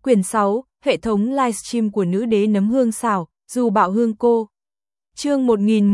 Quyển 6, hệ thống livestream của nữ đế nấm hương xào, dù bạo hương cô. Chương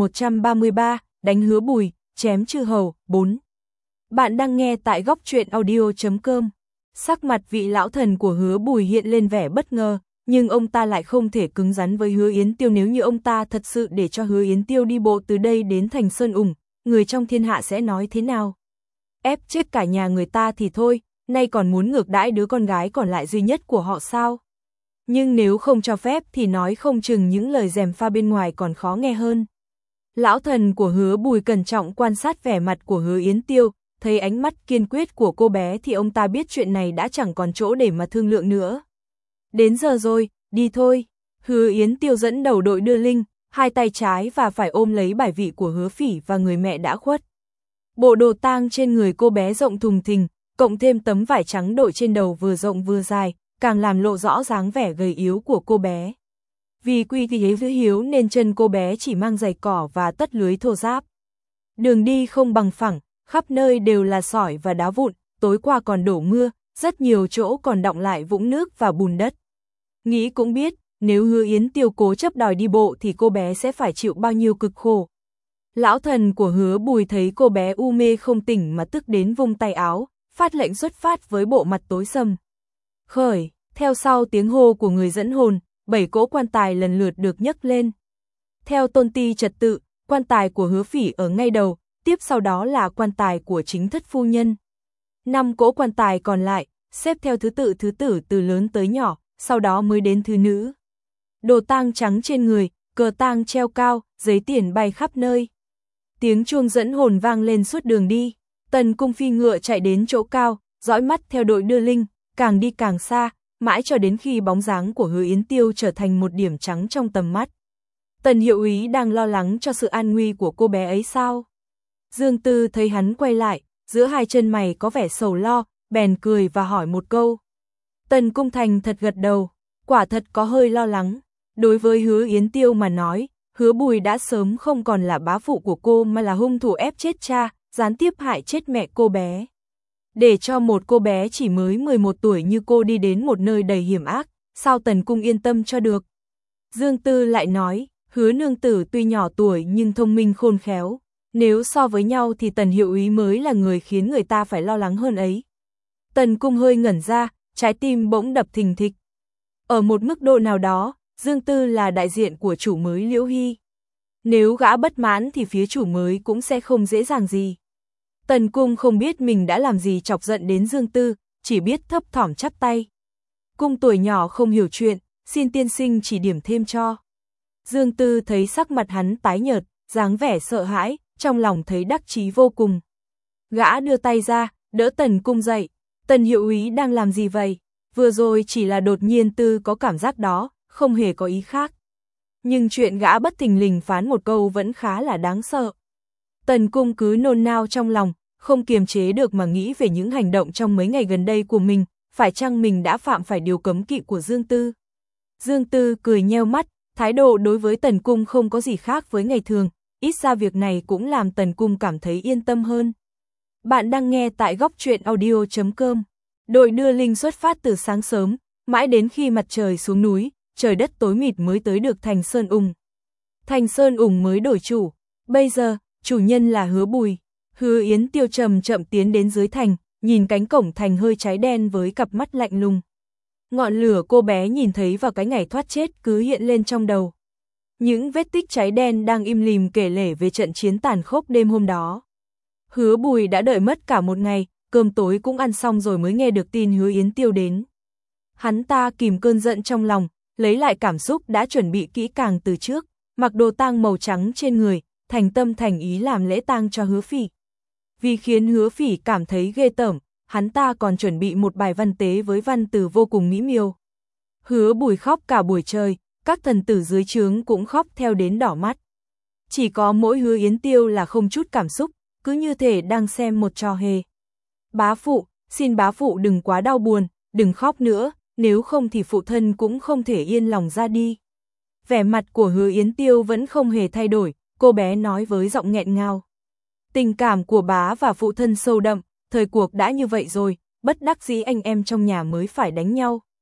1133, đánh Hứa Bùi, chém chư hầu, 4. Bạn đang nghe tại góc truyện audio.com. Sắc mặt vị lão thần của Hứa Bùi hiện lên vẻ bất ngờ, nhưng ông ta lại không thể cứng rắn với Hứa Yến Tiêu. Nếu như ông ta thật sự để cho Hứa Yến Tiêu đi bộ từ đây đến thành Sơn Ủng, người trong thiên hạ sẽ nói thế nào? Ép chết cả nhà người ta thì thôi, nay còn muốn ngược đãi đứa con gái còn lại duy nhất của họ sao? Nhưng nếu không cho phép thì nói không chừng những lời gièm pha bên ngoài còn khó nghe hơn. Lão thần của Hứa Bùi cẩn trọng quan sát vẻ mặt của Hứa Yến Tiêu, thấy ánh mắt kiên quyết của cô bé thì ông ta biết chuyện này đã chẳng còn chỗ để mà thương lượng nữa. Đến giờ rồi, đi thôi. Hứa Yến Tiêu dẫn đầu đội đưa linh, hai tay trái và phải ôm lấy bài vị của Hứa Phỉ và người mẹ đã khuất. Bộ đồ tang trên người cô bé rộng thùng thình, cộng thêm tấm vải trắng đội trên đầu vừa rộng vừa dài, càng làm lộ rõ dáng vẻ gầy yếu của cô bé. Vì quy thế giữ hiếu nên chân cô bé chỉ mang giày cỏ và tất lưới thô ráp. Đường đi không bằng phẳng, khắp nơi đều là sỏi và đá vụn, tối qua còn đổ mưa, rất nhiều chỗ còn đọng lại vũng nước và bùn đất. Nghĩ cũng biết, nếu Hứa Yến Tiêu cố chấp đòi đi bộ thì cô bé sẽ phải chịu bao nhiêu cực khổ. Lão thần của Hứa Bùi thấy cô bé u mê không tỉnh mà tức đến vung tay áo, phát lệnh xuất phát với bộ mặt tối sầm. Khởi, theo sau tiếng hô của người dẫn hồn, 7 cỗ quan tài lần lượt được nhấc lên. Theo tôn ti trật tự, quan tài của Hứa Phỉ ở ngay đầu, tiếp sau đó là quan tài của chính thất phu nhân. 5 cỗ quan tài còn lại, xếp theo thứ tự từ lớn tới nhỏ, sau đó mới đến thứ nữ. Đồ tang trắng trên người, cờ tang treo cao, giấy tiền bay khắp nơi. Tiếng chuông dẫn hồn vang lên suốt đường đi. Tần Cung phi ngựa chạy đến chỗ cao, dõi mắt theo đội đưa linh, càng đi càng xa, mãi cho đến khi bóng dáng của Hứa Yến Tiêu trở thành một điểm trắng trong tầm mắt. Tần hiệu úy đang lo lắng cho sự an nguy của cô bé ấy sao? Dương Tư thấy hắn quay lại, giữa hai chân mày có vẻ sầu lo, bèn cười và hỏi một câu. Tần Cung thành thật gật đầu, quả thật có hơi lo lắng. Đối với Hứa Yến Tiêu mà nói, Hứa Bùi đã sớm không còn là bá phụ của cô mà là hung thủ ép chết cha, gián tiếp hại chết mẹ cô bé. Để cho một cô bé chỉ mới 11 tuổi như cô đi đến một nơi đầy hiểm ác, sao Tần Cung yên tâm cho được? Dương Tư lại nói, Hứa nương tử tuy nhỏ tuổi nhưng thông minh khôn khéo, nếu so với nhau thì Tần hiệu úy mới là người khiến người ta phải lo lắng hơn ấy. Tần Cung hơi ngẩn ra, trái tim bỗng đập thình thịch. Ở một mức độ nào đó, Dương Tư là đại diện của chủ mới Liễu Hy. Nếu gã bất mãn thì phía chủ mới cũng sẽ không dễ dàng gì. Tần Cung không biết mình đã làm gì chọc giận đến Dương Tư, chỉ biết thấp thỏm chắp tay. Cung tuổi nhỏ không hiểu chuyện, xin tiên sinh chỉ điểm thêm cho. Dương Tư thấy sắc mặt hắn tái nhợt, dáng vẻ sợ hãi, trong lòng thấy đắc chí vô cùng. Gã đưa tay ra, đỡ Tần Cung dậy. Tần hiệu úy đang làm gì vậy? Vừa rồi chỉ là đột nhiên Tư có cảm giác đó, không hề có ý khác. Nhưng chuyện gã bất thình lình phán một câu vẫn khá là đáng sợ. Tần Cung cứ nôn nao trong lòng, không kiềm chế được mà nghĩ về những hành động trong mấy ngày gần đây của mình, phải chăng mình đã phạm phải điều cấm kỵ của Dương Tư. Dương Tư cười nheo mắt, thái độ đối với Tần Cung không có gì khác với ngày thường, ít ra việc này cũng làm Tần Cung cảm thấy yên tâm hơn. Bạn đang nghe tại góc truyện audio.com. Đội đưa linh xuất phát từ sáng sớm, mãi đến khi mặt trời xuống núi, trời đất tối mịt mới tới được thành Sơn Ủng. Thành Sơn Ủng mới đổi chủ, bây giờ, chủ nhân là Hứa Bùi. Hứa Yến Tiêu chậm chậm tiến đến dưới thành, nhìn cánh cổng thành hơi cháy đen với cặp mắt lạnh lùng. Ngọn lửa cô bé nhìn thấy vào cái ngày thoát chết cứ hiện lên trong đầu. Những vết tích cháy đen đang im lìm kể lể về trận chiến tàn khốc đêm hôm đó. Hứa Bùi đã đợi mất cả một ngày, cơm tối cũng ăn xong rồi mới nghe được tin Hứa Yến Tiêu đến. Hắn ta kìm cơn giận trong lòng, lấy lại cảm xúc đã chuẩn bị kỹ càng từ trước, mặc đồ tang màu trắng trên người, thành tâm thành ý làm lễ tang cho Hứa Phỉ. Vì khiến Hứa Phỉ cảm thấy ghê tởm, hắn ta còn chuẩn bị một bài văn tế với văn từ vô cùng mỹ miều. Hứa Bùi khóc cả buổi trời, các thần tử dưới trướng cũng khóc theo đến đỏ mắt. Chỉ có mỗi Hứa Yến Tiêu là không chút cảm xúc, cứ như thể đang xem một trò hề. Bá phụ, xin bá phụ đừng quá đau buồn, đừng khóc nữa, nếu không thì phụ thân cũng không thể yên lòng ra đi. Vẻ mặt của Hứa Yến Tiêu vẫn không hề thay đổi, cô bé nói với giọng nghẹn ngào. Tình cảm của bá và phụ thân sâu đậm, thời cuộc đã như vậy rồi, bất đắc dĩ anh em trong nhà mới phải đánh nhau.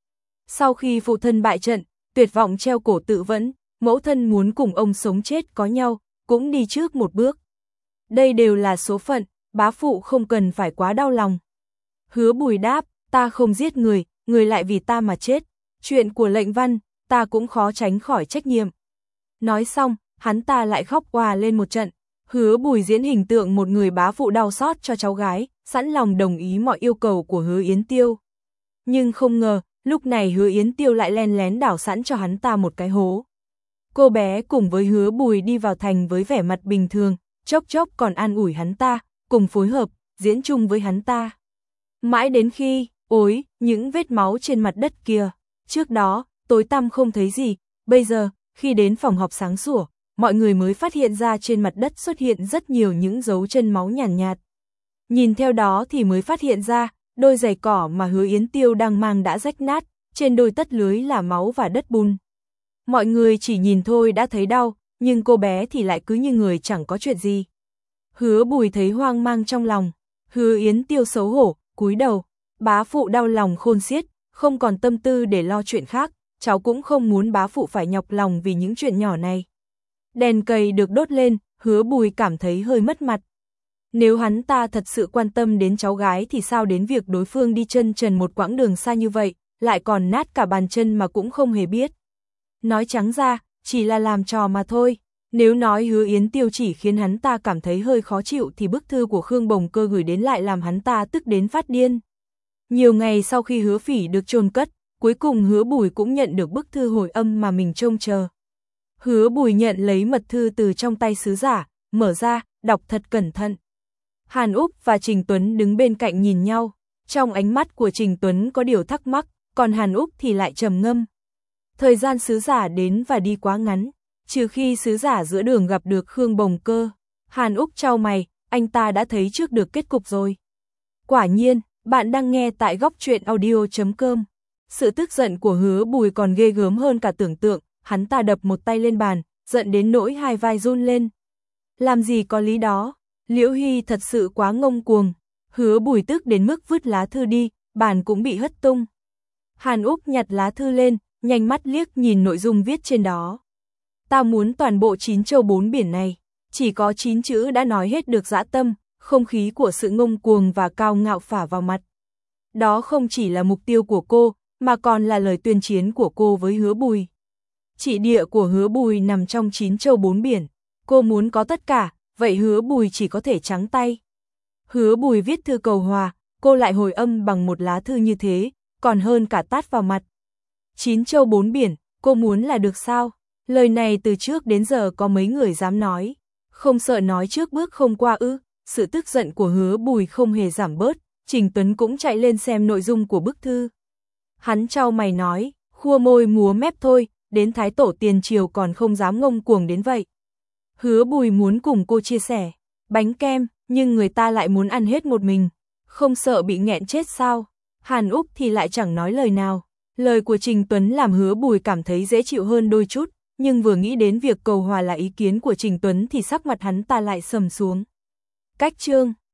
Sau khi phụ thân bại trận, tuyệt vọng treo cổ tự vẫn, mẫu thân muốn cùng ông sống chết có nhau, cũng đi trước một bước. Đây đều là số phận, bá phụ không cần phải quá đau lòng. Hứa Bùi đáp, ta không giết người, người lại vì ta mà chết. Chuyện của Lệnh Văn, ta cũng khó tránh khỏi trách nhiệm. Nói xong, hắn ta lại khóc òa lên một trận. Hứa Bùi diễn hình tượng một người bá phụ đau xót cho cháu gái, sẵn lòng đồng ý mọi yêu cầu của Hứa Yến Tiêu. Nhưng không ngờ, lúc này Hứa Yến Tiêu lại len lén đảo sẵn cho hắn ta một cái hố. Cô bé cùng với Hứa Bùi đi vào thành với vẻ mặt bình thường, chốc chốc còn an ủi hắn ta, cùng phối hợp, diễn chung với hắn ta. Mãi đến khi, ối, những vết máu trên mặt đất kia, trước đó, tối tăm không thấy gì, bây giờ, khi đến phòng họp sáng sủa, mọi người mới phát hiện ra trên mặt đất xuất hiện rất nhiều những dấu chân máu nhàn nhạt. Nhìn theo đó thì mới phát hiện ra, đôi giày cỏ mà Hứa Yến Tiêu đang mang đã rách nát, trên đôi tất lưới là máu và đất bùn. Mọi người chỉ nhìn thôi đã thấy đau, nhưng cô bé thì lại cứ như người chẳng có chuyện gì. Hứa Bùi thấy hoang mang trong lòng, Hứa Yến Tiêu xấu hổ, cúi đầu, bá phụ đau lòng khôn xiết, không còn tâm tư để lo chuyện khác, cháu cũng không muốn bá phụ phải nhọc lòng vì những chuyện nhỏ này. Đèn cầy được đốt lên, Hứa Bùi cảm thấy hơi mất mặt. Nếu hắn ta thật sự quan tâm đến cháu gái thì sao đến việc đối phương đi chân trần một quãng đường xa như vậy, lại còn nát cả bàn chân mà cũng không hề biết. Nói trắng ra, chỉ là làm trò mà thôi. Nếu nói Hứa Yến Tiêu chỉ khiến hắn ta cảm thấy hơi khó chịu thì bức thư của Khương Bồng Cơ gửi đến lại làm hắn ta tức đến phát điên. Nhiều ngày sau khi Hứa Phỉ được chôn cất, cuối cùng Hứa Bùi cũng nhận được bức thư hồi âm mà mình trông chờ. Hứa Bùi nhận lấy mật thư từ trong tay sứ giả, mở ra, đọc thật cẩn thận. Hàn Úc và Trình Tuấn đứng bên cạnh nhìn nhau, trong ánh mắt của Trình Tuấn có điều thắc mắc, còn Hàn Úc thì lại trầm ngâm. Thời gian sứ giả đến và đi quá ngắn, trừ khi sứ giả giữa đường gặp được Khương Bồng Cơ. Hàn Úc chau mày, anh ta đã thấy trước được kết cục rồi. Quả nhiên, bạn đang nghe tại góc truyện audio.com. Sự tức giận của Hứa Bùi còn ghê gớm hơn cả tưởng tượng, hắn ta đập một tay lên bàn, giận đến nỗi hai vai run lên. Làm gì có lý đó, Liễu Hy thật sự quá ngông cuồng. Hứa Bùi tức đến mức vứt lá thư đi, bàn cũng bị hất tung. Hàn Úc nhặt lá thư lên, nhanh mắt liếc nhìn nội dung viết trên đó. Ta muốn toàn bộ 9 châu 4 biển này, chỉ có 9 chữ đã nói hết được dã tâm, không khí của sự ngông cuồng và cao ngạo phả vào mặt. Đó không chỉ là mục tiêu của cô, mà còn là lời tuyên chiến của cô với Hứa Bùi. Chỉ địa của Hứa Bùi nằm trong 9 châu 4 biển, cô muốn có tất cả, vậy Hứa Bùi chỉ có thể trắng tay. Hứa Bùi viết thư cầu hòa, cô lại hồi âm bằng một lá thư như thế, còn hơn cả tát vào mặt. 9 châu 4 biển, cô muốn là được sao? Lời này từ trước đến giờ có mấy người dám nói, không sợ nói trước bước không qua ư? Sự tức giận của Hứa Bùi không hề giảm bớt, Trình Tuấn cũng chạy lên xem nội dung của bức thư. Hắn chau mày nói, khua môi múa mép thôi, đến thái tổ tiền triều còn không dám ngông cuồng đến vậy. Hứa Bùi muốn cùng cô chia sẻ bánh kem, nhưng người ta lại muốn ăn hết một mình, không sợ bị nghẹn chết sao? Hàn Úc thì lại chẳng nói lời nào. Lời của Trình Tuấn làm Hứa Bùi cảm thấy dễ chịu hơn đôi chút, nhưng vừa nghĩ đến việc cầu hòa là ý kiến của Trình Tuấn thì sắc mặt hắn ta lại sầm xuống. Cách chương